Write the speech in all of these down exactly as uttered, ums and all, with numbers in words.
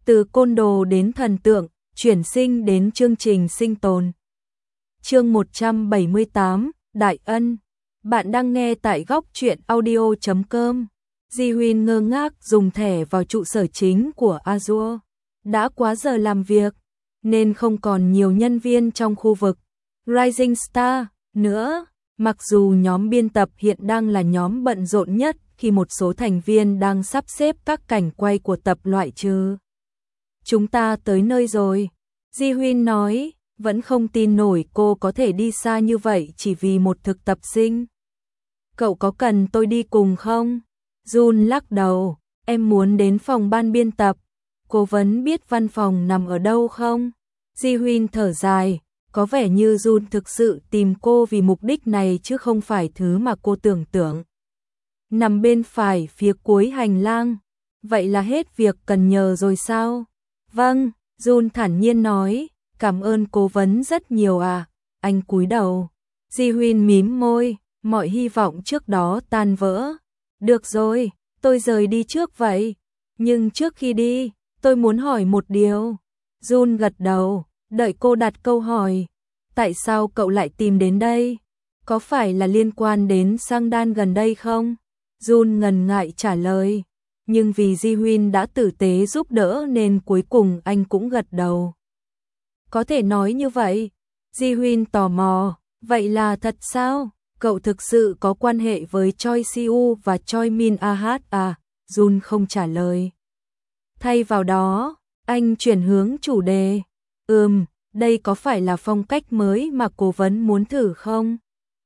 từ côn đồ đến thần tượng, chuyển sinh đến chương trình sinh tồn. Chương một trăm bảy mươi tám, Đại Ân. Bạn đang nghe tại góc truyện audio chấm com. Di Huyên ngơ ngác dùng thẻ vào trụ sở chính của Azure. Đã quá giờ làm việc, nên không còn nhiều nhân viên trong khu vực Rising Star nữa. Mặc dù nhóm biên tập hiện đang là nhóm bận rộn nhất khi một số thành viên đang sắp xếp các cảnh quay của tập loại trừ. Chúng ta tới nơi rồi, Di Huyên nói, vẫn không tin nổi cô có thể đi xa như vậy chỉ vì một thực tập sinh. Cậu có cần tôi đi cùng không? Jun lắc đầu, em muốn đến phòng ban biên tập. Cố vấn biết văn phòng nằm ở đâu không? Di Huyên thở dài, có vẻ như Jun thực sự tìm cô vì mục đích này chứ không phải thứ mà cô tưởng tượng. Nằm bên phải phía cuối hành lang. Vậy là hết việc cần nhờ rồi sao? Vâng, Jun thản nhiên nói, cảm ơn cố vấn rất nhiều à. Anh cúi đầu. Di Huyên mím môi, mọi hy vọng trước đó tan vỡ. Được rồi, tôi rời đi trước vậy. Nhưng trước khi đi, tôi muốn hỏi một điều. Jun gật đầu, đợi cô đặt câu hỏi. Tại sao cậu lại tìm đến đây? Có phải là liên quan đến sang đan gần đây không? Jun ngần ngại trả lời. Nhưng vì Di Huyên đã tử tế giúp đỡ nên cuối cùng anh cũng gật đầu. Có thể nói như vậy. Di Huyên tò mò, vậy là thật sao? Cậu thực sự có quan hệ với Choi Siu và Choi Min Ah à? Jun không trả lời. Thay vào đó, anh chuyển hướng chủ đề. Ừm, đây có phải là phong cách mới mà cố vấn muốn thử không?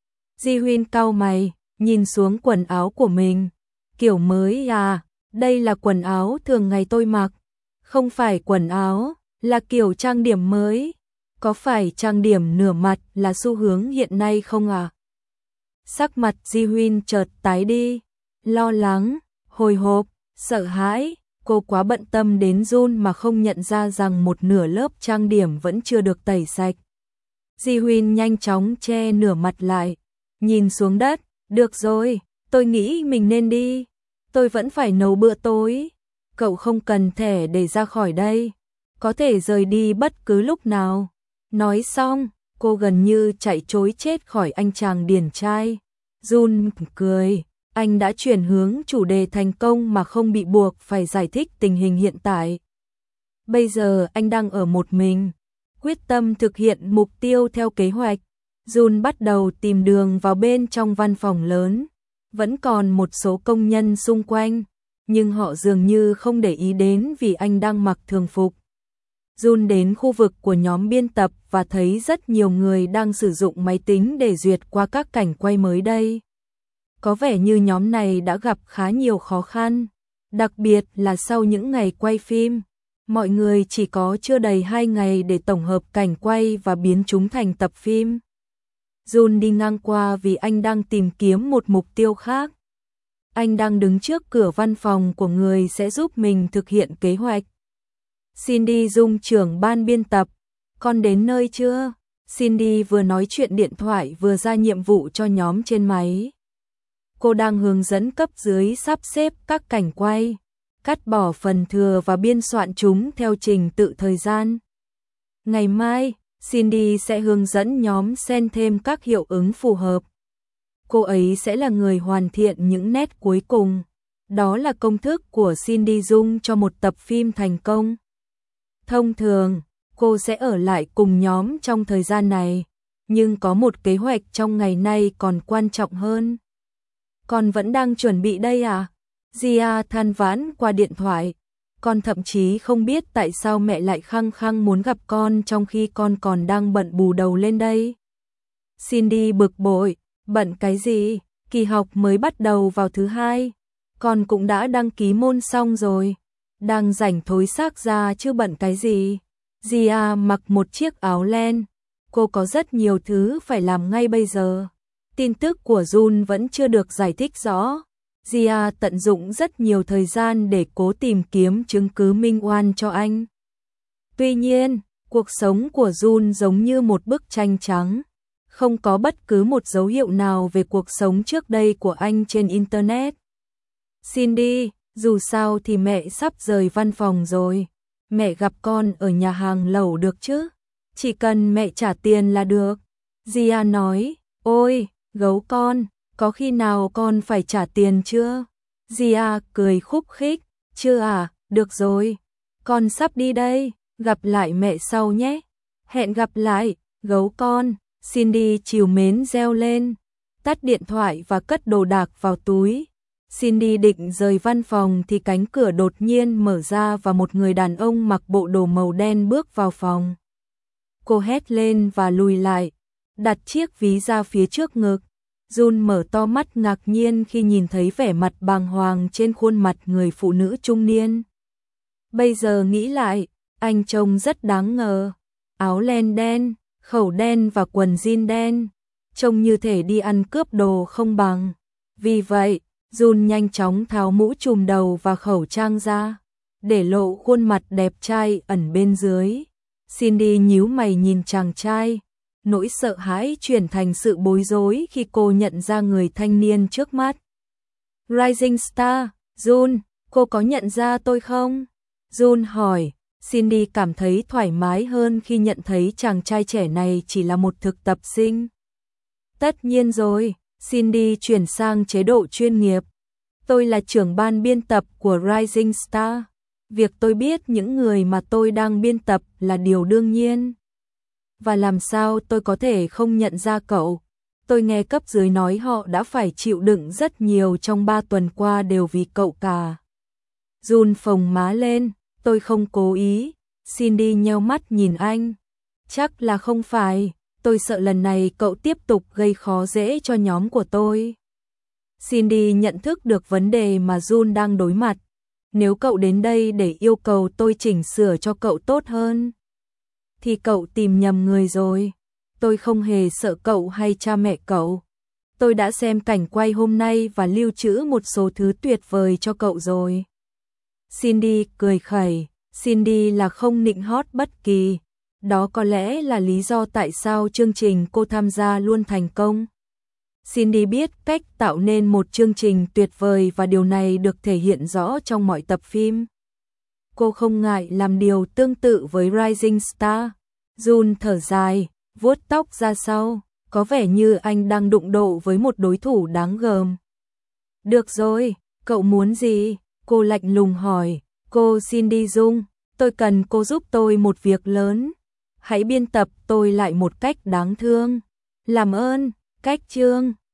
Di Huyên cau mày, nhìn xuống quần áo của mình. Kiểu mới à? Đây là quần áo thường ngày tôi mặc. Không phải quần áo, là kiểu trang điểm mới. Có phải trang điểm nửa mặt là xu hướng hiện nay không à? Sắc mặt Di Huyên chợt tái đi. Lo lắng, hồi hộp, sợ hãi. Cô quá bận tâm đến Jun mà không nhận ra rằng một nửa lớp trang điểm vẫn chưa được tẩy sạch. Di Huyên nhanh chóng che nửa mặt lại. Nhìn xuống đất. Được rồi, tôi nghĩ mình nên đi. Tôi vẫn phải nấu bữa tối. Cậu không cần thẻ để ra khỏi đây. Có thể rời đi bất cứ lúc nào. Nói xong, cô gần như chạy trối chết khỏi anh chàng điển trai. Jun cười. Anh đã chuyển hướng chủ đề thành công mà không bị buộc phải giải thích tình hình hiện tại. Bây giờ anh đang ở một mình, quyết tâm thực hiện mục tiêu theo kế hoạch. Jun bắt đầu tìm đường vào bên trong văn phòng lớn. Vẫn còn một số công nhân xung quanh, nhưng họ dường như không để ý đến vì anh đang mặc thường phục. Jun đến khu vực của nhóm biên tập và thấy rất nhiều người đang sử dụng máy tính để duyệt qua các cảnh quay mới đây. Có vẻ như nhóm này đã gặp khá nhiều khó khăn, đặc biệt là sau những ngày quay phim. Mọi người chỉ có chưa đầy hai ngày để tổng hợp cảnh quay và biến chúng thành tập phim. Jun đi ngang qua vì anh đang tìm kiếm một mục tiêu khác. Anh đang đứng trước cửa văn phòng của người sẽ giúp mình thực hiện kế hoạch. Cindy Dung, trưởng ban biên tập, con đến nơi chưa? Cindy vừa nói chuyện điện thoại vừa ra nhiệm vụ cho nhóm trên máy. Cô đang hướng dẫn cấp dưới sắp xếp các cảnh quay, cắt bỏ phần thừa và biên soạn chúng theo trình tự thời gian. Ngày mai, Cindy sẽ hướng dẫn nhóm xen thêm các hiệu ứng phù hợp. Cô ấy sẽ là người hoàn thiện những nét cuối cùng. Đó là công thức của Cindy Dung cho một tập phim thành công. Thông thường, cô sẽ ở lại cùng nhóm trong thời gian này, nhưng có một kế hoạch trong ngày nay còn quan trọng hơn. Con vẫn đang chuẩn bị đây à? Gia than vãn qua điện thoại. Con thậm chí không biết tại sao mẹ lại khăng khăng muốn gặp con trong khi con còn đang bận bù đầu lên đây. Cindy bực bội, bận cái gì? Kỳ học mới bắt đầu vào thứ hai. Con cũng đã đăng ký môn xong rồi. Đang rảnh thối xác ra chứ bận cái gì? Gia mặc một chiếc áo len. Cô có rất nhiều thứ phải làm ngay bây giờ. Tin tức của Jun vẫn chưa được giải thích rõ. Gia tận dụng rất nhiều thời gian để cố tìm kiếm chứng cứ minh oan cho anh. Tuy nhiên, cuộc sống của Jun giống như một bức tranh trắng. Không có bất cứ một dấu hiệu nào về cuộc sống trước đây của anh trên Internet. Cindy, dù sao thì mẹ sắp rời văn phòng rồi. Mẹ gặp con ở nhà hàng lẩu được chứ? Chỉ cần mẹ trả tiền là được. Gia nói, ôi, gấu con, có khi nào con phải trả tiền chưa? Gia cười khúc khích, chưa à, được rồi, con sắp đi đây, gặp lại mẹ sau nhé. Hẹn gặp lại, gấu con, Cindy trìu mến reo lên, tắt điện thoại và cất đồ đạc vào túi. Cindy định rời văn phòng thì cánh cửa đột nhiên mở ra và một người đàn ông mặc bộ đồ màu đen bước vào phòng. Cô hét lên và lùi lại, đặt chiếc ví ra phía trước ngực. Jun mở to mắt ngạc nhiên khi nhìn thấy vẻ mặt bàng hoàng trên khuôn mặt người phụ nữ trung niên. Bây giờ nghĩ lại, anh trông rất đáng ngờ. Áo len đen, khẩu đen và quần jean đen, trông như thể đi ăn cướp đồ không bằng. Vì vậy, Jun nhanh chóng tháo mũ trùm đầu và khẩu trang ra, để lộ khuôn mặt đẹp trai ẩn bên dưới. Cindy nhíu mày nhìn chàng trai, nỗi sợ hãi chuyển thành sự bối rối khi cô nhận ra người thanh niên trước mắt. Rising Star, Jun, cô có nhận ra tôi không? Jun hỏi. Cindy cảm thấy thoải mái hơn khi nhận thấy chàng trai trẻ này chỉ là một thực tập sinh. Tất nhiên rồi, Cindy chuyển sang chế độ chuyên nghiệp. Tôi là trưởng ban biên tập của Rising Star. Việc tôi biết những người mà tôi đang biên tập là điều đương nhiên. Và làm sao tôi có thể không nhận ra cậu? Tôi nghe cấp dưới nói họ đã phải chịu đựng rất nhiều trong ba tuần qua đều vì cậu cả. Jun phồng má lên, tôi không cố ý. Cindy nheo mắt nhìn anh. Chắc là không phải, tôi sợ lần này cậu tiếp tục gây khó dễ cho nhóm của tôi. Cindy nhận thức được vấn đề mà Jun đang đối mặt. Nếu cậu đến đây để yêu cầu tôi chỉnh sửa cho cậu tốt hơn, thì cậu tìm nhầm người rồi. Tôi không hề sợ cậu hay cha mẹ cậu. Tôi đã xem cảnh quay hôm nay và lưu trữ một số thứ tuyệt vời cho cậu rồi. Cindy cười khẩy. Cindy là không nịnh hót bất kỳ. Đó có lẽ là lý do tại sao chương trình cô tham gia luôn thành công. Cindy biết cách tạo nên một chương trình tuyệt vời và điều này được thể hiện rõ trong mọi tập phim. Cô không ngại làm điều tương tự với Rising Star. Jun thở dài, vuốt tóc ra sau, có vẻ như anh đang đụng độ với một đối thủ đáng gờm. Được rồi, cậu muốn gì? Cô lạnh lùng hỏi. Cô Cindy Dung, tôi cần cô giúp tôi một việc lớn. Hãy biên tập tôi lại một cách đáng thương. Làm ơn, cách chương.